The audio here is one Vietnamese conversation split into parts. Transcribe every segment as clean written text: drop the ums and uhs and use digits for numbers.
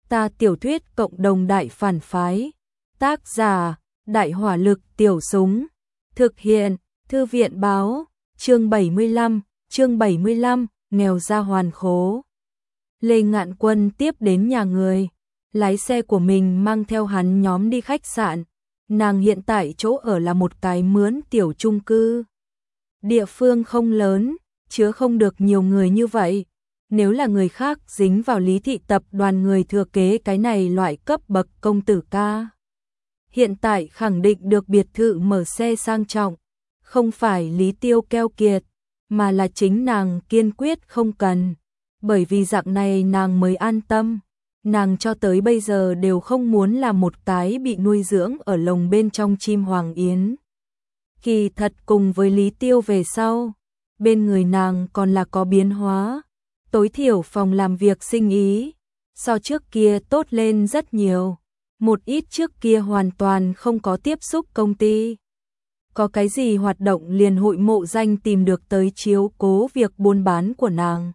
Ta tiểu thuyết cộng đồng đại phản phái. Tác giả, Đại hỏa lực tiểu súng. Thực hiện, Thư viện báo, chương 75, nghèo ra hoàn khố. Lê Ngạn Quân tiếp đến nhà người, lái xe của mình mang theo hắn nhóm đi khách sạn. Nàng hiện tại chỗ ở là một cái mướn tiểu chung cư. Địa phương không lớn, chứa không được nhiều người như vậy. Nếu là người khác dính vào Lý thị tập đoàn người thừa kế cái này loại cấp bậc công tử ca. Hiện tại khẳng định được biệt thự mở xe sang trọng, không phải Lý Tiêu keo kiệt, mà là chính nàng kiên quyết không cần. Bởi vì dạng này nàng mới an tâm, nàng cho tới bây giờ đều không muốn là một cái bị nuôi dưỡng ở lồng bên trong chim hoàng yến. Kỳ thật cùng với Lý Tiêu về sau, bên người nàng còn là có biến hóa. Tối thiểu phòng làm việc sinh ý, so trước kia tốt lên rất nhiều. Một ít trước kia hoàn toàn không có tiếp xúc công ty. Có cái gì hoạt động liền hội mộ danh tìm được tới chiếu cố việc buôn bán của nàng.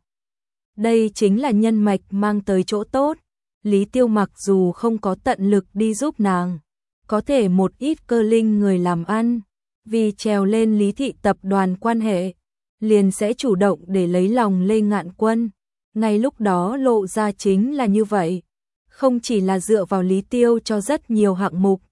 Đây chính là nhân mạch mang tới chỗ tốt. Lý Tiêu mặc dù không có tận lực đi giúp nàng, có thể một ít cơ linh người làm ăn, vì trèo lên Lý thị tập đoàn quan hệ, liền sẽ chủ động để lấy lòng Lê Ngạn Quân. Ngay lúc đó lộ ra chính là như vậy, không chỉ là dựa vào Lý Tiêu cho rất nhiều hạng mục,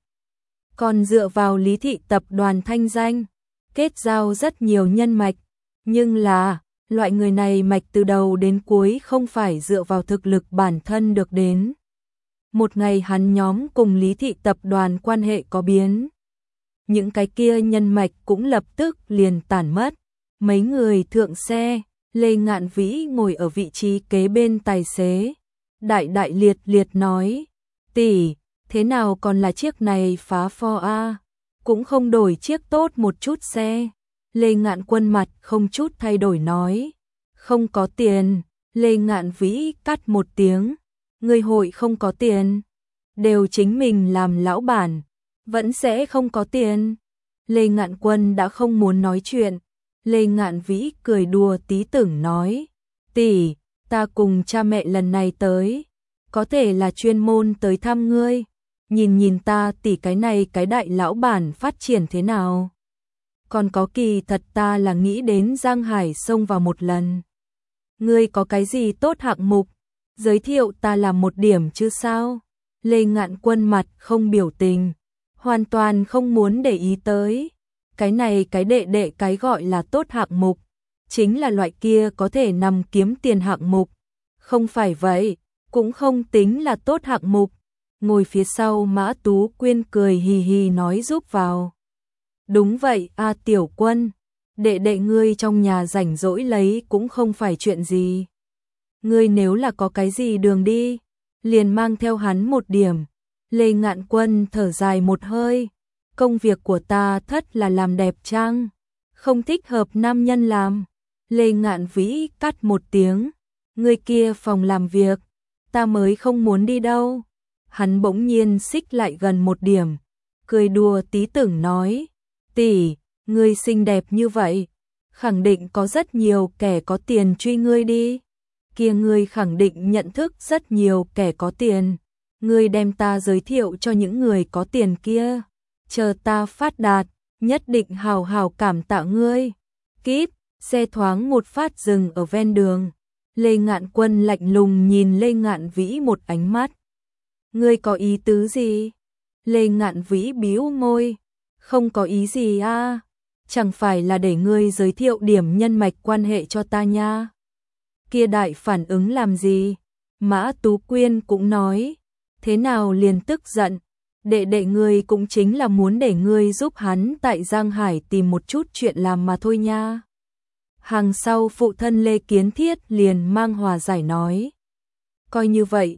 còn dựa vào Lý thị tập đoàn thanh danh, kết giao rất nhiều nhân mạch. Nhưng là, loại người này mạch từ đầu đến cuối không phải dựa vào thực lực bản thân được đến. Một ngày hắn nhóm cùng Lý thị tập đoàn quan hệ có biến, những cái kia nhân mạch cũng lập tức liền tản mất. Mấy người thượng xe, Lê Ngạn Vĩ ngồi ở vị trí kế bên tài xế. Đại liệt liệt nói, tỷ, thế nào còn là chiếc này phá pho a, cũng không đổi chiếc tốt một chút xe. Lê Ngạn Quân mặt không chút thay đổi nói, không có tiền. Lê Ngạn Vĩ cắt một tiếng, người hội không có tiền, đều chính mình làm lão bản, vẫn sẽ không có tiền. Lê Ngạn Quân đã không muốn nói chuyện. Lê Ngạn Vĩ cười đùa tí tưởng nói, tỷ, ta cùng cha mẹ lần này tới, có thể là chuyên môn tới thăm ngươi, nhìn ta tỷ cái này cái đại lão bản phát triển thế nào. Còn có kỳ thật ta là nghĩ đến Giang Hải xông vào một lần. Ngươi có cái gì tốt hạng mục, giới thiệu ta làm một điểm chứ sao. Lê Ngạn Quân mặt không biểu tình, hoàn toàn không muốn để ý tới. Cái này cái đệ cái gọi là tốt hạng mục, chính là loại kia có thể nằm kiếm tiền hạng mục. Không phải vậy, cũng không tính là tốt hạng mục. Ngồi phía sau Mã Tú Quyên cười hì hì nói giúp vào. Đúng vậy a Tiểu Quân, đệ ngươi trong nhà rảnh rỗi lấy cũng không phải chuyện gì. Ngươi nếu là có cái gì đường đi, liền mang theo hắn một điểm. Lê Ngạn Quân thở dài một hơi. Công việc của ta thất là làm đẹp trang, không thích hợp nam nhân làm. Lê Ngạn Vĩ cắt một tiếng, người kia phòng làm việc, ta mới không muốn đi đâu. Hắn bỗng nhiên xích lại gần một điểm, cười đùa tí tưởng nói, tỷ, ngươi xinh đẹp như vậy, khẳng định có rất nhiều kẻ có tiền truy ngươi đi. Kia ngươi khẳng định nhận thức rất nhiều kẻ có tiền, ngươi đem ta giới thiệu cho những người có tiền kia. Chờ ta phát đạt, nhất định hào hào cảm tạ ngươi. Kíp, xe thoáng một phát dừng ở ven đường. Lê Ngạn Quân lạnh lùng nhìn Lê Ngạn Vĩ một ánh mắt. Ngươi có ý tứ gì? Lê Ngạn Vĩ bĩu môi. Không có ý gì a, chẳng phải là để ngươi giới thiệu điểm nhân mạch quan hệ cho ta nha. Kia đại phản ứng làm gì? Mã Tú Quyên cũng nói, thế nào liền tức giận. Đệ ngươi cũng chính là muốn để ngươi giúp hắn tại Giang Hải tìm một chút chuyện làm mà thôi nha. Hàng sau phụ thân Lê Kiến Thiết liền mang hòa giải nói, coi như vậy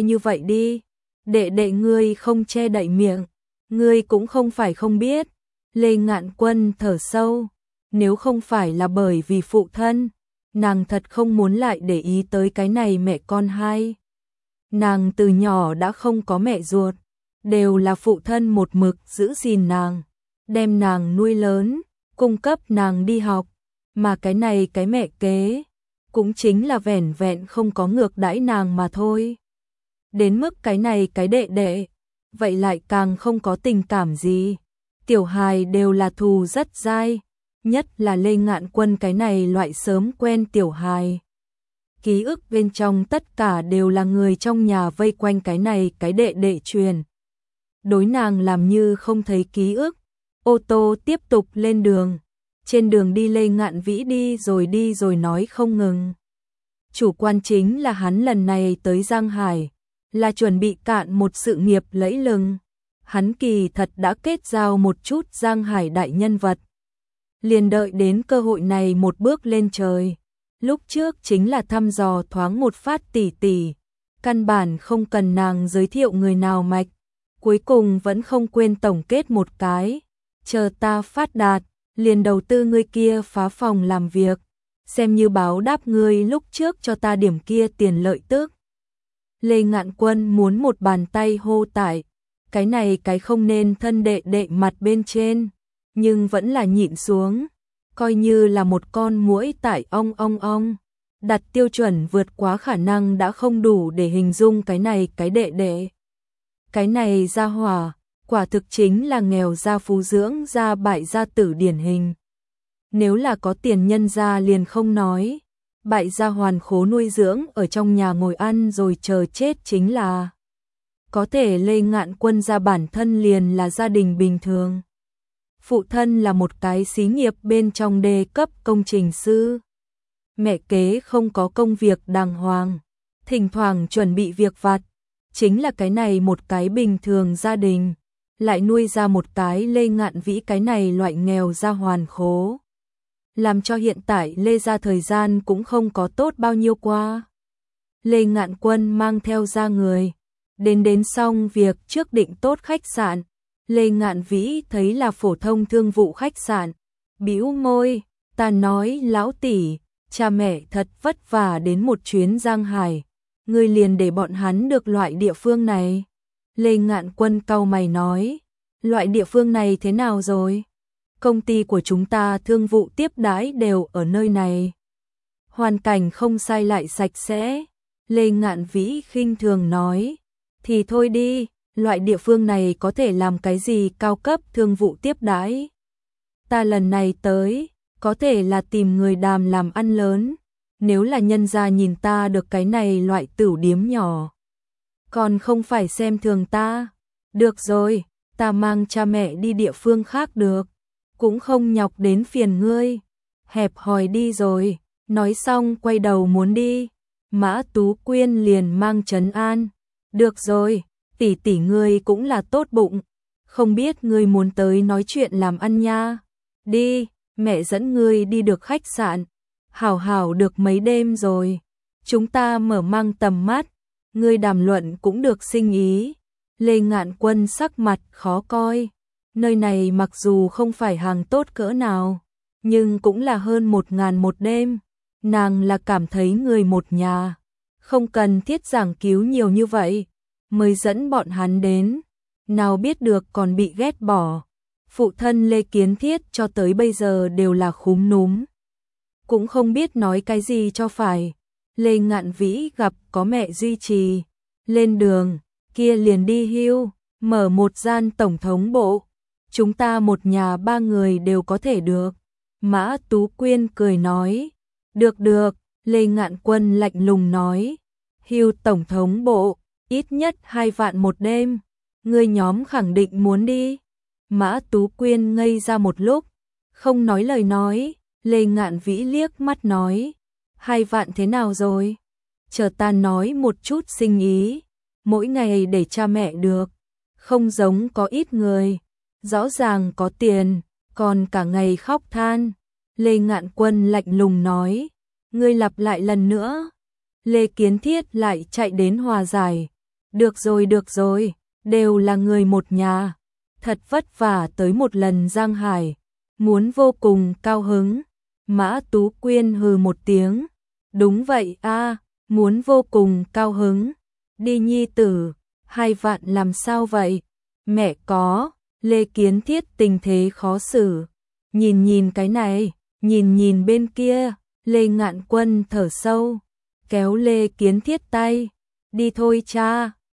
đi, đệ ngươi không che đậy miệng, ngươi cũng không phải không biết. Lê Ngạn Quân thở sâu, nếu không phải là bởi vì phụ thân, nàng thật không muốn lại để ý tới cái này mẹ con hai. Nàng từ nhỏ đã không có mẹ ruột, đều là phụ thân một mực giữ gìn nàng, đem nàng nuôi lớn, cung cấp nàng đi học, mà cái này cái mẹ kế, cũng chính là vẻn vẹn không có ngược đãi nàng mà thôi. Đến mức cái này cái đệ đệ, vậy lại càng không có tình cảm gì. Tiểu hài đều là thù rất dai, nhất là Lê Ngạn Quân cái này loại sớm quen tiểu hài. Ký ức bên trong tất cả đều là người trong nhà vây quanh cái này cái đệ đệ truyền. Đối nàng làm như không thấy ký ức. Ô tô tiếp tục lên đường. Trên đường đi Lê Ngạn Vĩ đi rồi nói không ngừng. Chủ quan chính là hắn lần này tới Giang Hải, là chuẩn bị cạn một sự nghiệp lẫy lừng. Hắn kỳ thật đã kết giao một chút Giang Hải đại nhân vật. Liền đợi đến cơ hội này một bước lên trời. Lúc trước chính là thăm dò thoáng một phát tỉ tỉ, căn bản không cần nàng giới thiệu người nào mạch. Cuối cùng vẫn không quên tổng kết một cái. Chờ ta phát đạt, liền đầu tư ngươi kia phá phòng làm việc, xem như báo đáp ngươi lúc trước cho ta điểm kia tiền lợi tức. Lê Ngạn Quân muốn một bàn tay hô tại, cái này cái không nên thân đệ đệ mặt bên trên, nhưng vẫn là nhịn xuống, coi như là một con muỗi tại ong ong ong. Đặt tiêu chuẩn vượt quá khả năng đã không đủ để hình dung cái này cái đệ đệ. Cái này gia hỏa, quả thực chính là nghèo gia phú dưỡng gia bại gia tử điển hình. Nếu là có tiền nhân gia liền không nói, bại gia hoàn khố nuôi dưỡng ở trong nhà ngồi ăn rồi chờ chết chính là. Có thể Lê Ngạn Quân gia bản thân liền là gia đình bình thường. Phụ thân là một cái xí nghiệp bên trong đề cấp công trình sư. Mẹ kế không có công việc đàng hoàng, thỉnh thoảng chuẩn bị việc vặt. Chính là cái này một cái bình thường gia đình, lại nuôi ra một cái Lê Ngạn Vĩ cái này loại nghèo gia hoàn khố. Làm cho hiện tại Lê gia thời gian cũng không có tốt bao nhiêu qua. Lê Ngạn Quân mang theo ra người, đến xong việc trước định tốt khách sạn. Lê Ngạn Vĩ thấy là phổ thông thương vụ khách sạn, bĩu môi, ta nói lão tỷ, cha mẹ thật vất vả đến một chuyến Giang Hải. Ngươi liền để bọn hắn được loại địa phương này. Lê Ngạn Quân cau mày nói, loại địa phương này thế nào rồi? Công ty của chúng ta thương vụ tiếp đãi đều ở nơi này. Hoàn cảnh không sai lại sạch sẽ. Lê Ngạn Vĩ khinh thường nói, thì thôi đi, loại địa phương này có thể làm cái gì cao cấp thương vụ tiếp đãi. Ta lần này tới, có thể là tìm người đàm làm ăn lớn. Nếu là nhân gia nhìn ta được cái này loại tửu điếm nhỏ, còn không phải xem thường ta. Được rồi, ta mang cha mẹ đi địa phương khác được, cũng không nhọc đến phiền ngươi. Hẹp hòi đi rồi. Nói xong quay đầu muốn đi, Mã Tú Quyên liền mang trấn an. Được rồi, tỷ tỷ ngươi cũng là tốt bụng, không biết ngươi muốn tới nói chuyện làm ăn nha. Đi, mẹ dẫn ngươi đi được khách sạn. Hảo hảo được mấy đêm rồi, chúng ta mở mang tầm mắt, ngươi đàm luận cũng được sinh ý. Lê Ngạn Quân sắc mặt khó coi, nơi này mặc dù không phải hàng tốt cỡ nào, nhưng cũng là hơn 1.000 một đêm, nàng là cảm thấy người một nhà, không cần thiết giảng cứu nhiều như vậy, mới dẫn bọn hắn đến, nào biết được còn bị ghét bỏ. Phụ thân Lê Kiến Thiết cho tới bây giờ đều là khúm núm, cũng không biết nói cái gì cho phải. Lê Ngạn Vĩ gặp có mẹ duy trì, lên đường, kia liền đi hưu, mở một gian tổng thống bộ. Chúng ta một nhà 3 người đều có thể được. Mã Tú Quyên cười nói, được được. Lê Ngạn Quân lạnh lùng nói, hưu tổng thống bộ, ít nhất 2 vạn một đêm. Ngươi nhóm khẳng định muốn đi. Mã Tú Quyên ngây ra một lúc, không nói lời nói. Lê Ngạn Vĩ liếc mắt nói, 2 vạn thế nào rồi? Chờ ta nói một chút sinh ý, mỗi ngày để cha mẹ được, không giống có ít người, rõ ràng có tiền, còn cả ngày khóc than. Lê Ngạn Quân lạnh lùng nói, ngươi lặp lại lần nữa. Lê Kiến Thiết lại chạy đến hòa giải, được rồi, đều là người một nhà, thật vất vả tới một lần Giang Hải, muốn vô cùng cao hứng. Mã Tú Quyên hừ một tiếng, đúng vậy a, muốn vô cùng cao hứng. Đi nhi tử, 2 vạn làm sao vậy? Mẹ có. Lê Kiến Thiết tình thế khó xử, nhìn cái này, nhìn bên kia. Lê Ngạn Quân thở sâu, kéo Lê Kiến Thiết tay, đi thôi cha,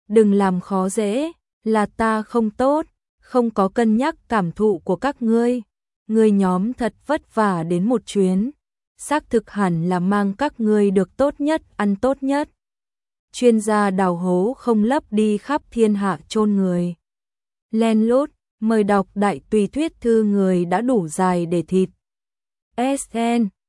đừng làm khó dễ, là ta không tốt, không có cân nhắc cảm thụ của các ngươi. Ngươi nhóm thật vất vả đến một chuyến, xác thực hẳn là mang các ngươi được tốt nhất, ăn tốt nhất. Chuyên gia đào hố không lấp đi khắp thiên hạ chôn người. Len lút, mời đọc đại tùy thuyết thư người đã đủ dài để thịt. SN